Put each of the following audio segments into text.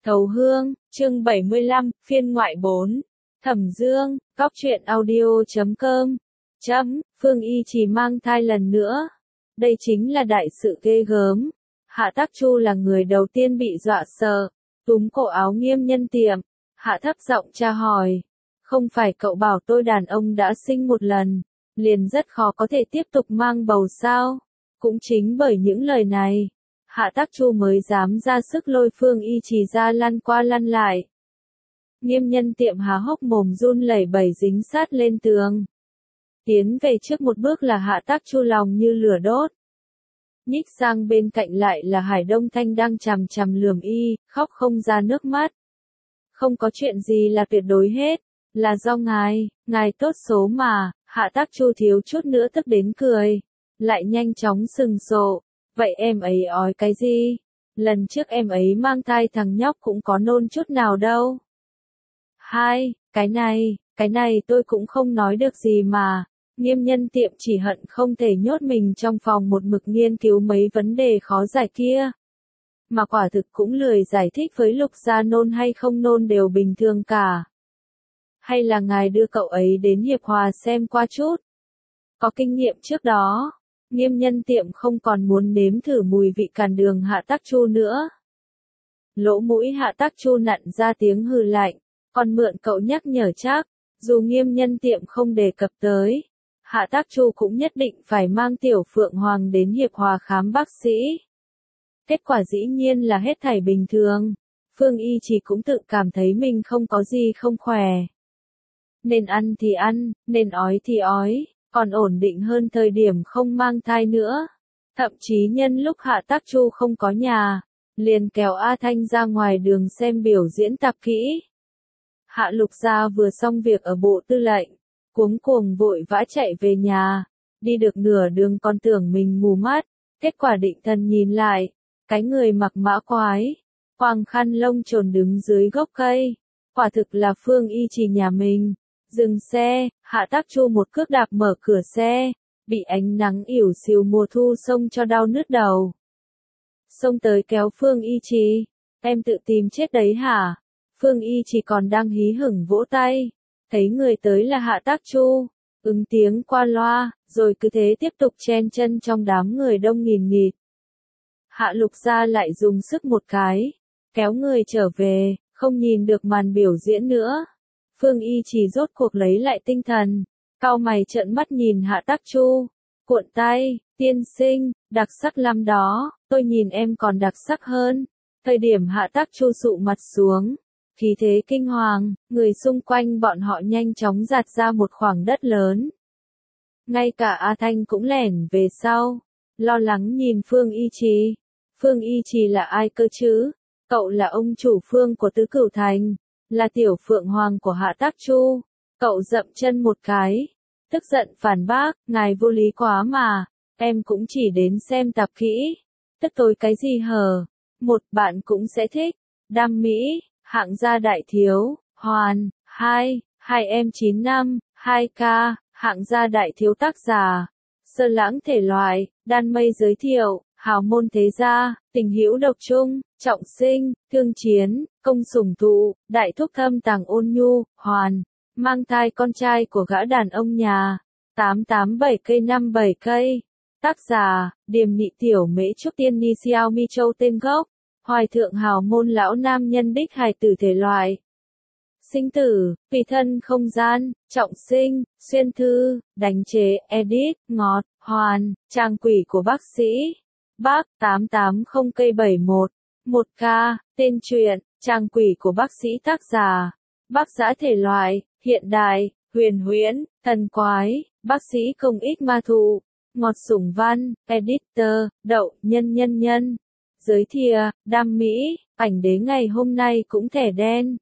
Thấu Hương, chương 75, phiên ngoại 4. Thẩm Dương, góc truyện audio.com. Phương Y Trì mang thai lần nữa. Đây chính là đại sự ghê gớm. Hạ Tắc Chu là người đầu tiên bị dọa sợ, túm cổ áo Nghiêm Nhân Tiệm. Hạ thấp giọng tra hỏi. Không phải cậu bảo tôi đàn ông đã sinh một lần, liền rất khó có thể tiếp tục mang bầu sao? Cũng chính bởi những lời này, Hạ Tắc Chu mới dám ra sức lôi Phương Y Trì ra lăn qua lăn lại. Nghiêm Nhân Tiệm há hốc mồm run lẩy bẩy dính sát lên tường. Tiến về trước một bước là Hạ Tắc Chu lòng như lửa đốt. Nhích sang bên cạnh lại là Hải Đông Thanh đang chằm chằm lườm y, khóc không ra nước mắt. Không có chuyện gì là tuyệt đối hết, là do ngài tốt số mà. Hạ Tắc Chu thiếu chút nữa tức đến cười, lại nhanh chóng sừng sộ. Vậy em ấy ói cái gì? Lần trước em ấy mang thai thằng nhóc cũng có nôn chút nào đâu. Cái này tôi cũng không nói được gì mà. Nghiêm Nhân Tiệm chỉ hận không thể nhốt mình trong phòng một mực nghiên cứu mấy vấn đề khó giải kia. Mà quả thực cũng lười giải thích với Lục Gia nôn hay không nôn đều bình thường cả. Hay là ngài đưa cậu ấy đến Hiệp Hòa xem qua chút? Có kinh nghiệm trước đó, Nghiêm Nhân Tiệm không còn muốn nếm thử mùi vị càn đường Hạ Tắc Chu nữa. Lỗ mũi Hạ Tắc Chu nặn ra tiếng hừ lạnh, còn mượn cậu nhắc nhở chắc, dù Nghiêm Nhân Tiệm không đề cập tới, Hạ Tắc Chu cũng nhất định phải mang Tiểu Phượng Hoàng đến Hiệp Hòa khám bác sĩ. Kết quả dĩ nhiên là hết thảy bình thường, Phương Y Trì cũng tự cảm thấy mình không có gì không khỏe. Nên ăn thì ăn, nên ói thì ói, còn ổn định hơn thời điểm không mang thai nữa. Thậm chí nhân lúc Hạ Tắc Chu không có nhà, liền kéo A Thanh ra ngoài đường xem biểu diễn tạp kỹ. Hạ Lục Gia vừa xong việc ở Bộ Tư lệnh, cuống cuồng vội vã chạy về nhà, đi được nửa đường còn tưởng mình mù mắt, kết quả định thần nhìn lại, cái người mặc mã quái, quàng khăn lông trồn đứng dưới gốc cây, quả thực là Phương Y Trì nhà mình. Dừng xe, Hạ Tắc Chu một cước đạp mở cửa xe, bị ánh nắng ỉu xìu mùa thu xông cho đau nứt đầu. Xông tới kéo Phương Y Trì, em tự tìm chết đấy hả? Phương Y Trì còn đang hí hửng vỗ tay, thấy người tới là Hạ Tắc Chu, ứng tiếng qua loa, rồi cứ thế tiếp tục chen chân trong đám người đông nghìn nghịt. Hạ Lục Gia lại dùng sức một cái, kéo người trở về, không nhìn được màn biểu diễn nữa. Phương Y Trì rốt cuộc lấy lại tinh thần, cau mày trợn mắt nhìn Hạ Tắc Chu, cuộn tay, tiên sinh, đặc sắc lắm đó, tôi nhìn em còn đặc sắc hơn. Thời điểm Hạ Tắc Chu sụ mặt xuống, khí thế kinh hoàng, người xung quanh bọn họ nhanh chóng dạt ra một khoảng đất lớn. Ngay cả A Thanh cũng lẻn về sau, lo lắng nhìn Phương Y Trì. Phương Y Trì là ai cơ chứ? Cậu là ông chủ Phương của Tứ Cửu Thành, là Tiểu Phượng Hoàng của Hạ Tắc Chu. Cậu dậm chân một cái, tức giận phản bác, ngài vô lý quá mà, em cũng chỉ đến xem tạp kỹ. Tức tối cái gì hờ? Một bạn cũng sẽ thích. Đam mỹ, hạng gia đại thiếu, hoàn, 2 em 9 năm, 2K, hạng gia đại thiếu tác giả. Sơ lãng thể loại, đan mây giới thiệu, hào môn thế gia, tình hữu độc trung, trọng sinh, thương chiến, công sủng thụ, đại thúc thâm tàng ôn nhu, hoàn, mang thai con trai của gã đàn ông nhà, 887 cây 57 cây. Tác giả, Điềm Nhị Tiểu Mễ Trúc Tiên Ni Xiao Mi Châu tên gốc, Hoài Thượng hào môn lão nam nhân đích hài tử thể loại. Sinh tử, tùy thân không gian, trọng sinh, xuyên thư, đánh chế, edit, ngọt, hoàn, trang quỷ của bác sĩ. Bác 880 cây 71, 1K, tên truyện, trang quỷ của bác sĩ tác giả. Bác giã thể loại, hiện đại, huyền huyễn, thần quái, bác sĩ công ích ma thụ, ngọt sủng văn, editor, đậu, nhân. Giới thiệu, đam mỹ, ảnh đế ngày hôm nay cũng thẻ đen.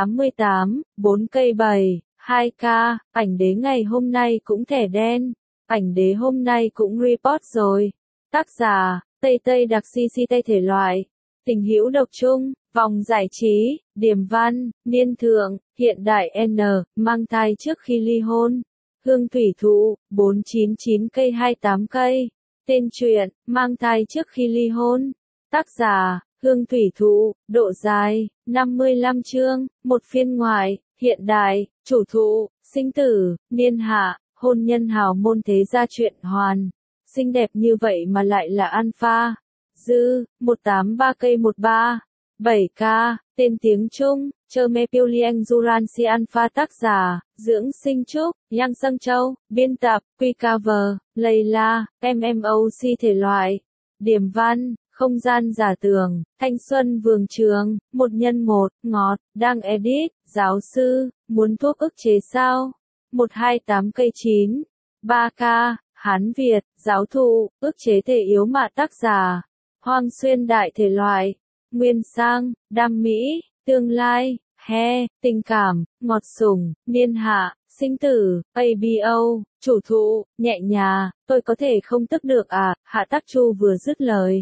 88, 4 cây 7, 2K, ảnh đế ngày hôm nay cũng thẻ đen. Ảnh đế hôm nay cũng report rồi. Tác giả, Tây đặc CC Tây thể loại, tình hữu độc trung, vòng giải trí, điềm văn, niên thượng, hiện đại N, mang thai trước khi ly hôn. Hương thủy thụ, 499 cây 28 cây. Tên truyện, mang thai trước khi ly hôn. Tác giả, Hương thủy thụ, độ dài, 55 chương, một phiên ngoại, hiện đại, chủ thụ, sinh tử, niên hạ, hôn nhân hào môn thế gia chuyện hoàn. Xinh đẹp như vậy mà lại là alpha. Dư, 183 cây 13, 7K, tên tiếng Trung, Chơ-me Piulieng Duranci Alpha tác giả, Dưỡng Sinh Trúc, Yang Sâng Châu, biên tập, Quy Cover, Layla, MMOC thể loại, điểm văn, không gian giả tưởng, thanh xuân vườn trường, 1x1, ngọt, đang edit, giáo sư, muốn thuốc ức chế sao? 128 cây 9, 3K, Hán Việt, giáo thụ, ức chế thể yếu mạ tác giả, Hoang Xuyên đại thể loại, nguyên sang, đam mỹ, tương lai, he, tình cảm, ngọt sủng, niên hạ, sinh tử, ABO, chủ thụ, nhẹ nhà, tôi có thể không tức được à, Hạ Tắc Chu vừa dứt lời.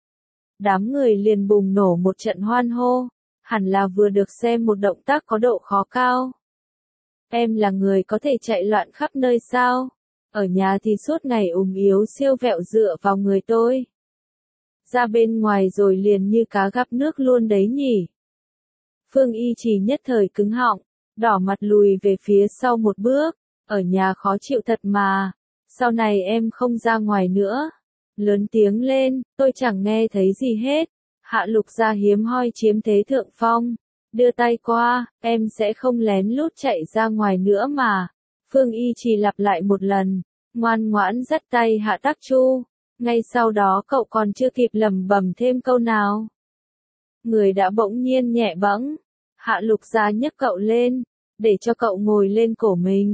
Đám người liền bùng nổ một trận hoan hô, hẳn là vừa được xem một động tác có độ khó cao. Em là người có thể chạy loạn khắp nơi sao? Ở nhà thì suốt ngày yếu siêu vẹo dựa vào người tôi. Ra bên ngoài rồi liền như cá gặp nước luôn đấy nhỉ. Phương Y Trì nhất thời cứng họng, đỏ mặt lùi về phía sau một bước, ở nhà khó chịu thật mà, sau này em không ra ngoài nữa. Lớn tiếng lên, tôi chẳng nghe thấy gì hết. Hạ Lục Gia hiếm hoi chiếm thế thượng phong, đưa tay qua, em sẽ không lén lút chạy ra ngoài nữa mà. Phương Y Trì lặp lại một lần, ngoan ngoãn dắt tay Hạ Tắc Chu. Ngay sau đó cậu còn chưa kịp lẩm bẩm thêm câu nào, người đã bỗng nhiên nhẹ bẫng. Hạ Lục Gia nhấc cậu lên, để cho cậu ngồi lên cổ mình.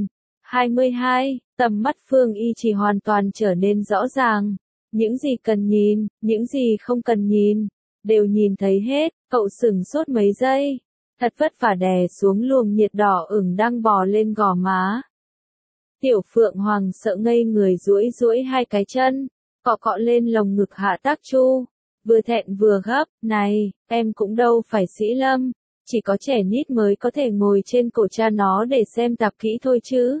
22, tầm mắt Phương Y Trì hoàn toàn trở nên rõ ràng. Những gì cần nhìn, những gì không cần nhìn, đều nhìn thấy hết. Cậu sửng sốt mấy giây, thật vất vả đè xuống luồng nhiệt đỏ ửng đang bò lên gò má. Tiểu Phượng Hoàng sợ ngây người duỗi duỗi hai cái chân, cọ cọ lên lồng ngực Hạ Tắc Chu, vừa thẹn vừa gấp, này, em cũng đâu phải sĩ lâm, chỉ có trẻ nít mới có thể ngồi trên cổ cha nó để xem tạp kỹ thôi chứ.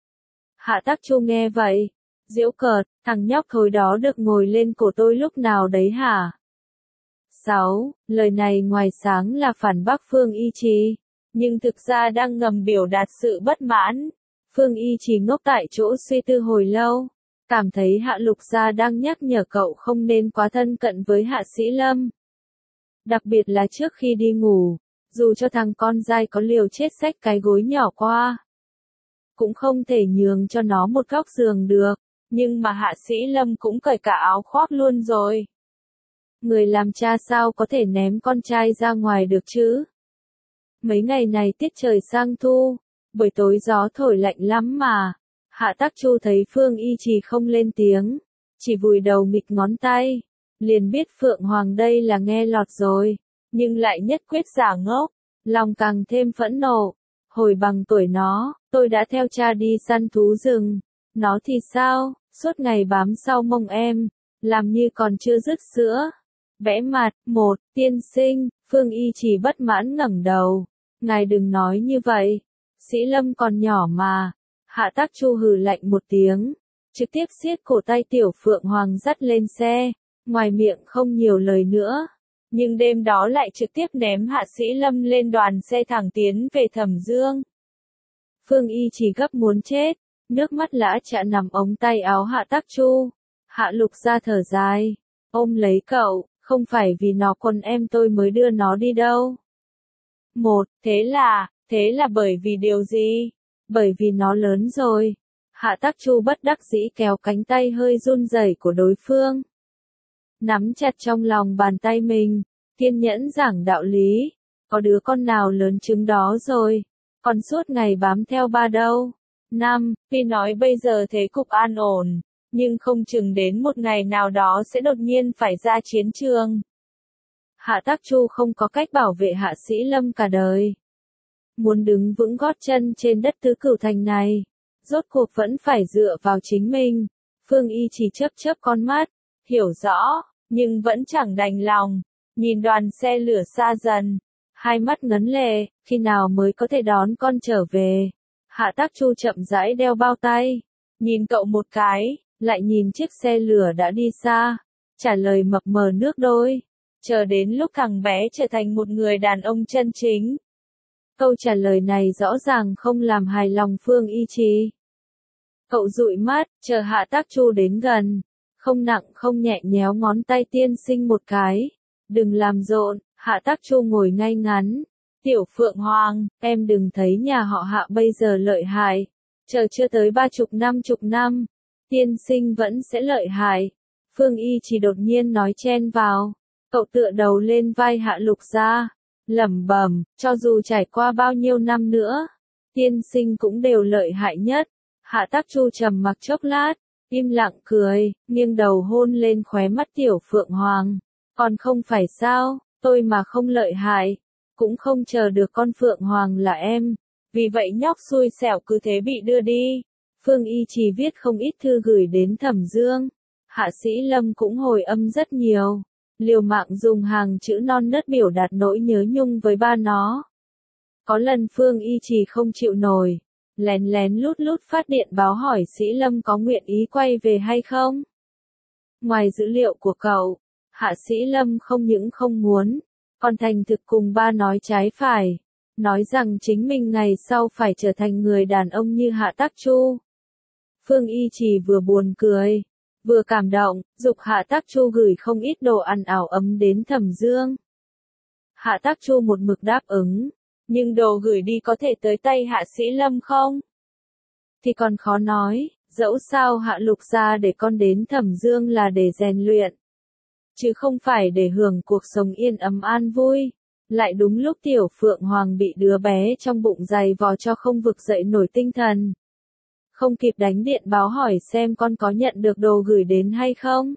Hạ Tắc Chu nghe vậy, giễu cợt, thằng nhóc thối đó được ngồi lên cổ tôi lúc nào đấy hả? 6. Lời này ngoài sáng là phản bác Phương Y Trì, nhưng thực ra đang ngầm biểu đạt sự bất mãn. Phương Y Trì ngốc tại chỗ suy tư hồi lâu, cảm thấy Hạ Lục Gia đang nhắc nhở cậu không nên quá thân cận với Hạ Sĩ Lâm. Đặc biệt là trước khi đi ngủ, dù cho thằng con dai có liều chết xách cái gối nhỏ qua, cũng không thể nhường cho nó một góc giường được, nhưng mà Hạ Sĩ Lâm cũng cởi cả áo khoác luôn rồi. Người làm cha sao có thể ném con trai ra ngoài được chứ? Mấy ngày này tiết trời sang thu, buổi tối gió thổi lạnh lắm mà. Hạ Tắc Chu thấy Phương Y Trì không lên tiếng, chỉ vùi đầu nghịch ngón tay, liền biết Phượng Hoàng đây là nghe lọt rồi, nhưng lại nhất quyết giả ngốc, lòng càng thêm phẫn nộ. Hồi bằng tuổi nó, tôi đã theo cha đi săn thú rừng, nó thì sao, suốt ngày bám sau mông em, làm như còn chưa dứt sữa. Vẽ mặt, một, tiên sinh, Phương Y Trì bất mãn ngẩng đầu, ngài đừng nói như vậy, Sĩ Lâm còn nhỏ mà. Hạ Tắc Chu hừ lạnh một tiếng, trực tiếp siết cổ tay Tiểu Phượng Hoàng dắt lên xe, ngoài miệng không nhiều lời nữa, nhưng đêm đó lại trực tiếp ném Hạ Sĩ Lâm lên đoàn xe thẳng tiến về Thẩm Dương. Phương Y Trì gấp muốn chết, nước mắt lã chả nằm ống tay áo Hạ Tắc Chu. Hạ Lục Gia thở dài, ôm lấy cậu, không phải vì nó quần em tôi mới đưa nó đi đâu. Một, thế là bởi vì điều gì? Bởi vì nó lớn rồi. Hạ Tắc Chu bất đắc dĩ kéo cánh tay hơi run rẩy của đối phương, nắm chặt trong lòng bàn tay mình, kiên nhẫn giảng đạo lý. Có đứa con nào lớn chứng đó rồi, còn suốt ngày bám theo ba đâu. 5. Tuy nói bây giờ thế cục an ổn, nhưng không chừng đến một ngày nào đó sẽ đột nhiên phải ra chiến trường. Hạ Tắc Chu không có cách bảo vệ Hạ Sĩ Lâm cả đời. Muốn đứng vững gót chân trên đất Tứ Cửu Thành này, rốt cuộc vẫn phải dựa vào chính mình. Phương Y Trì chớp chớp con mắt, hiểu rõ, nhưng vẫn chẳng đành lòng, nhìn đoàn xe lửa xa dần, hai mắt ngấn lệ, khi nào mới có thể đón con trở về. Hạ Tắc Chu chậm rãi đeo bao tay, nhìn cậu một cái, lại nhìn chiếc xe lửa đã đi xa, trả lời mập mờ nước đôi. chờ đến lúc thằng bé trở thành một người đàn ông chân chính. Câu trả lời này rõ ràng không làm hài lòng Phương Y Trì. Cậu dụi mắt, chờ Hạ Tác Chu đến gần, không nặng không nhẹ nhéo ngón tay tiên sinh một cái. Đừng làm rộn, Hạ Tác Chu ngồi ngay ngắn. Tiểu Phượng Hoàng, em đừng thấy nhà họ Hạ bây giờ lợi hại. Chờ chưa tới 30 năm, tiên sinh vẫn sẽ lợi hại. Phương Y Trì đột nhiên nói chen vào. Cậu tựa đầu lên vai Hạ Lục Gia, lẩm bẩm, cho dù trải qua bao nhiêu năm nữa, tiên sinh cũng đều lợi hại nhất. Hạ Tác Chu trầm mặc chốc lát, im lặng cười, nghiêng đầu hôn lên khóe mắt Tiểu Phượng Hoàng. Còn không phải sao, tôi mà không lợi hại, cũng không chờ được con Phượng Hoàng là em. Vì vậy nhóc xui xẻo cứ thế bị đưa đi. Phương Y Trì viết không ít thư gửi đến Thẩm Dương. Hạ Sĩ Lâm cũng hồi âm rất nhiều. Liều mạng dùng hàng chữ non nớt biểu đạt nỗi nhớ nhung với ba nó. Có lần Phương Y Trì không chịu nổi, lén lén lút lút phát điện báo hỏi Sĩ Lâm có nguyện ý quay về hay không. Ngoài dữ liệu của cậu, Hạ Sĩ Lâm không những không muốn, còn thành thực cùng ba nói trái phải, nói rằng chính mình ngày sau phải trở thành người đàn ông như Hạ Tác Chu. Phương Y Trì vừa buồn cười, vừa cảm động, giục Hạ Tác Chu gửi không ít đồ ăn ảo ấm đến Thẩm Dương. Hạ Tác Chu một mực đáp ứng, nhưng đồ gửi đi có thể tới tay Hạ Sĩ Lâm không? Thì còn khó nói, dẫu sao Hạ Lục Gia để con đến Thẩm Dương là để rèn luyện, chứ không phải để hưởng cuộc sống yên ấm an vui. Lại đúng lúc Tiểu Phượng Hoàng bị đứa bé trong bụng giày vò cho không vực dậy nổi tinh thần. Không kịp đánh điện báo hỏi xem con có nhận được đồ gửi đến hay không.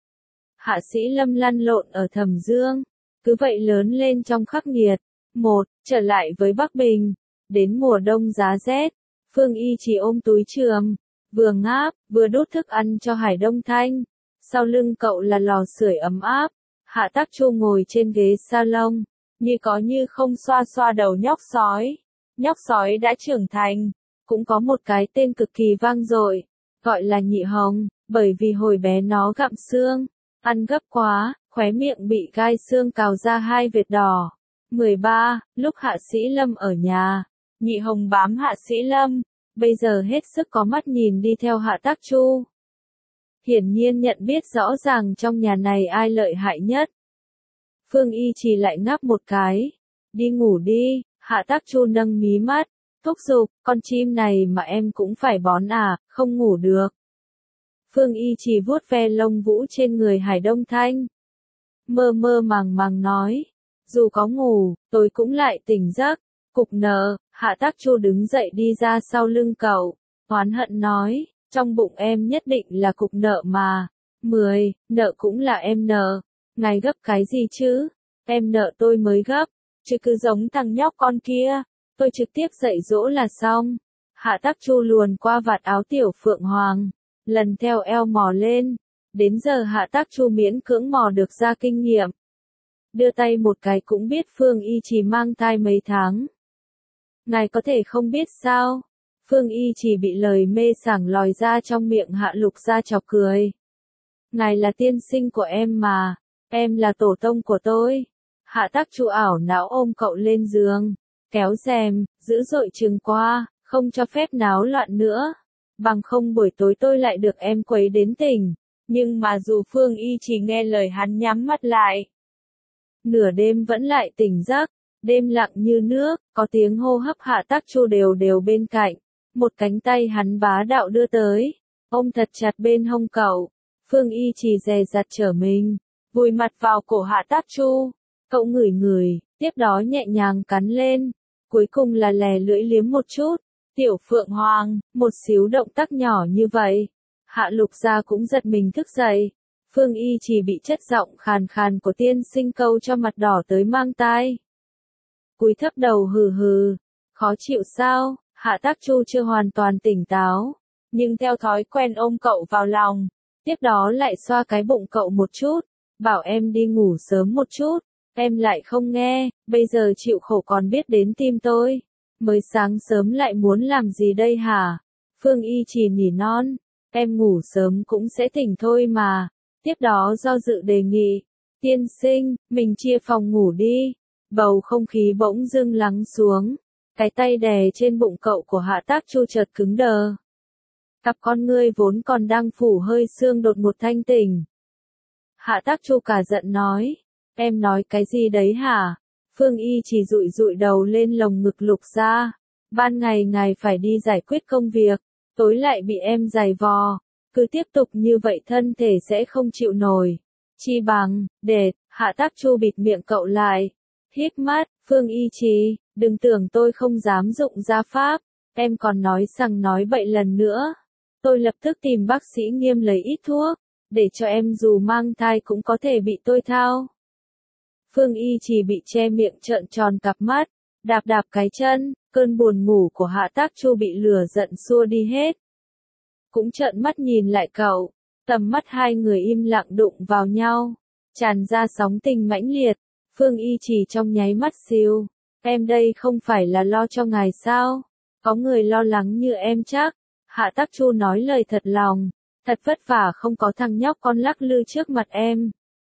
Hạ Sĩ Lâm lăn lộn ở Thẩm Dương, cứ vậy lớn lên trong khắc nghiệt. Trở lại với Bắc Bình, đến mùa đông giá rét, Phương Y Trì ôm túi chườm, vừa ngáp, vừa đút thức ăn cho Hải Đông Thanh. Sau lưng cậu là lò sưởi ấm áp, Hạ Tác Chu ngồi trên ghế salon, như có như không xoa xoa đầu nhóc sói. Nhóc sói đã trưởng thành, cũng có một cái tên cực kỳ vang dội, gọi là Nhị Hồng, bởi vì hồi bé nó gặm xương, ăn gấp quá, khóe miệng bị gai xương cào ra 2 vệt đỏ. 13. Lúc Hạ Sĩ Lâm ở nhà, Nhị Hồng bám Hạ Sĩ Lâm, bây giờ hết sức có mắt nhìn đi theo Hạ Tác Chu. Hiển nhiên nhận biết rõ ràng trong nhà này ai lợi hại nhất. Phương Y Trì lại ngáp một cái. Đi ngủ đi, Hạ Tác Chu nâng mí mắt, thúc giục, con chim này mà em cũng phải bón à, không ngủ được. Phương Y Trì vuốt ve lông vũ trên người Hải Đông Thanh. Mơ mơ màng màng nói, dù có ngủ, tôi cũng lại tỉnh giấc. Cục nợ, Hạ Tác Chu đứng dậy đi ra sau lưng cậu, oán hận nói, trong bụng em nhất định là cục nợ mà. 10. Nợ cũng là em nợ. Ngài gấp cái gì chứ? Em nợ tôi mới gấp, chứ cứ giống thằng nhóc con kia, tôi trực tiếp dạy dỗ là xong. Hạ Tác Chu luồn qua vạt áo Tiểu Phượng Hoàng, lần theo eo mò lên. Đến giờ Hạ Tác Chu miễn cưỡng mò được ra kinh nghiệm. Đưa tay một cái cũng biết Phương Y Trì mang thai mấy tháng. Ngài có thể không biết sao? Phương Y Trì bị lời mê sảng lòi ra trong miệng Hạ Lục Gia chọc cười. Ngài là tiên sinh của em mà, em là tổ tông của tôi. Hạ Tác Chu ảo não ôm cậu lên giường, kéo rèm, dữ dội trừng qua, không cho phép náo loạn nữa. Bằng không buổi tối tôi lại được em quấy đến tỉnh. Nhưng mà dù Phương Y Trì nghe lời hắn nhắm mắt lại, nửa đêm vẫn lại tỉnh giấc. Đêm lặng như nước, có tiếng hô hấp Hạ Tác Chu đều đều bên cạnh. Một cánh tay hắn bá đạo đưa tới, ôm thật chặt bên hông cậu. Phương Y Trì dè dặt trở mình, vùi mặt vào cổ Hạ Tác Chu. Cậu ngửi ngửi, tiếp đó nhẹ nhàng cắn lên, cuối cùng là lè lưỡi liếm một chút. Tiểu Phượng Hoàng, một xíu động tác nhỏ như vậy. Hạ Lục Gia cũng giật mình thức dậy. Phương Y Trì bị chất giọng khàn khàn của tiên sinh câu cho mặt đỏ tới mang tai. Cúi thấp đầu hừ hừ, khó chịu sao? Hạ Tác Chu chưa hoàn toàn tỉnh táo, nhưng theo thói quen ôm cậu vào lòng, tiếp đó lại xoa cái bụng cậu một chút, bảo em đi ngủ sớm một chút, em lại không nghe, bây giờ chịu khổ còn biết đến tim tôi, mới sáng sớm lại muốn làm gì đây hả? Phương Y Trì nỉ non, em ngủ sớm cũng sẽ tỉnh thôi mà, tiếp đó do dự đề nghị, Tiên sinh, mình chia phòng ngủ đi. Bầu không khí bỗng dưng lắng xuống. Cái tay đè trên bụng cậu của Hạ Tác Chu chợt cứng đờ. Cặp con ngươi vốn còn đang phủ hơi sương đột ngột thanh tỉnh. Hạ Tác Chu cả giận nói. Em nói cái gì đấy hả? Phương Y chỉ dụi dụi đầu lên lồng ngực Lục Gia. Ban ngày ngài phải đi giải quyết công việc, tối lại bị em giày vò. Cứ tiếp tục như vậy thân thể sẽ không chịu nổi. Chi bằng, để, Hạ Tác Chu bịt miệng cậu lại. Híp mắt, Phương Y Trì, đừng tưởng tôi không dám dụng gia pháp. Em còn nói rằng nói bậy lần nữa. Tôi lập tức tìm bác sĩ Nghiêm lấy ít thuốc, để cho em dù mang thai cũng có thể bị tôi thao. Phương Y Trì bị che miệng trợn tròn cặp mắt, đạp đạp cái chân, cơn buồn ngủ của Hạ Tác Chu bị lửa giận xua đi hết. Cũng trợn mắt nhìn lại cậu, tầm mắt hai người im lặng đụng vào nhau, tràn ra sóng tình mãnh liệt. Phương Y Trì trong nháy mắt xìu, em đây không phải là lo cho ngài sao? Có người lo lắng như em chắc. Hạ Tác Chu nói lời thật lòng, thật vất vả không có thằng nhóc con lắc lư trước mặt em.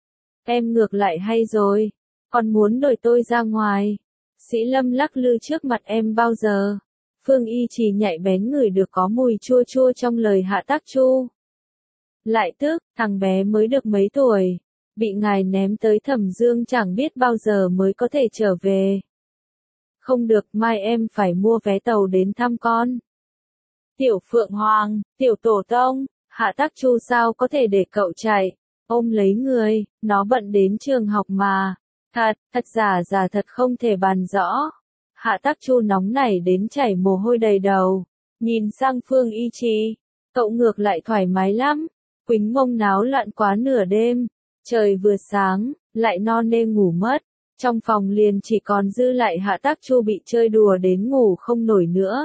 Em ngược lại hay rồi, còn muốn đuổi tôi ra ngoài. Sĩ Lâm lắc lư trước mặt em bao giờ? Phương Y Trì nhạy bén ngửi được có mùi chua chua trong lời Hạ Tác Chu. Lại tức, thằng bé mới được mấy tuổi, bị ngài ném tới Thẩm Dương chẳng biết bao giờ mới có thể trở về. Không được, mai em phải mua vé tàu đến thăm con. Tiểu Phượng Hoàng, Tiểu Tổ Tông, Hạ Tác Chu sao có thể để cậu chạy, ôm lấy người, nó bận đến trường học mà. Thật giả thật không thể bàn rõ. Hạ Tác Chu nóng nảy đến chảy mồ hôi đầy đầu, nhìn sang Phương Y Trì, cậu ngược lại thoải mái lắm, quýnh mông náo loạn quá nửa đêm, trời vừa sáng, lại no nê ngủ mất, trong phòng liền chỉ còn dư lại Hạ Tác Chu bị chơi đùa đến ngủ không nổi nữa.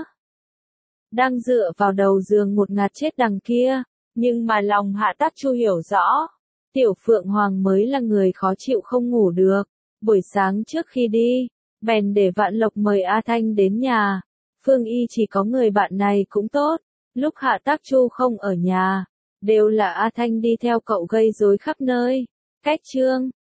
Đang dựa vào đầu giường một ngạt chết đằng kia, nhưng mà lòng Hạ Tác Chu hiểu rõ, Tiểu Phượng Hoàng mới là người khó chịu không ngủ được. Buổi sáng trước khi đi, bèn để Vạn Lộc mời A Thanh đến nhà. Phương Y chỉ có người bạn này cũng tốt, lúc Hạ Tác Chu không ở nhà, đều là A Thanh đi theo cậu gây rối khắp nơi. Cách chương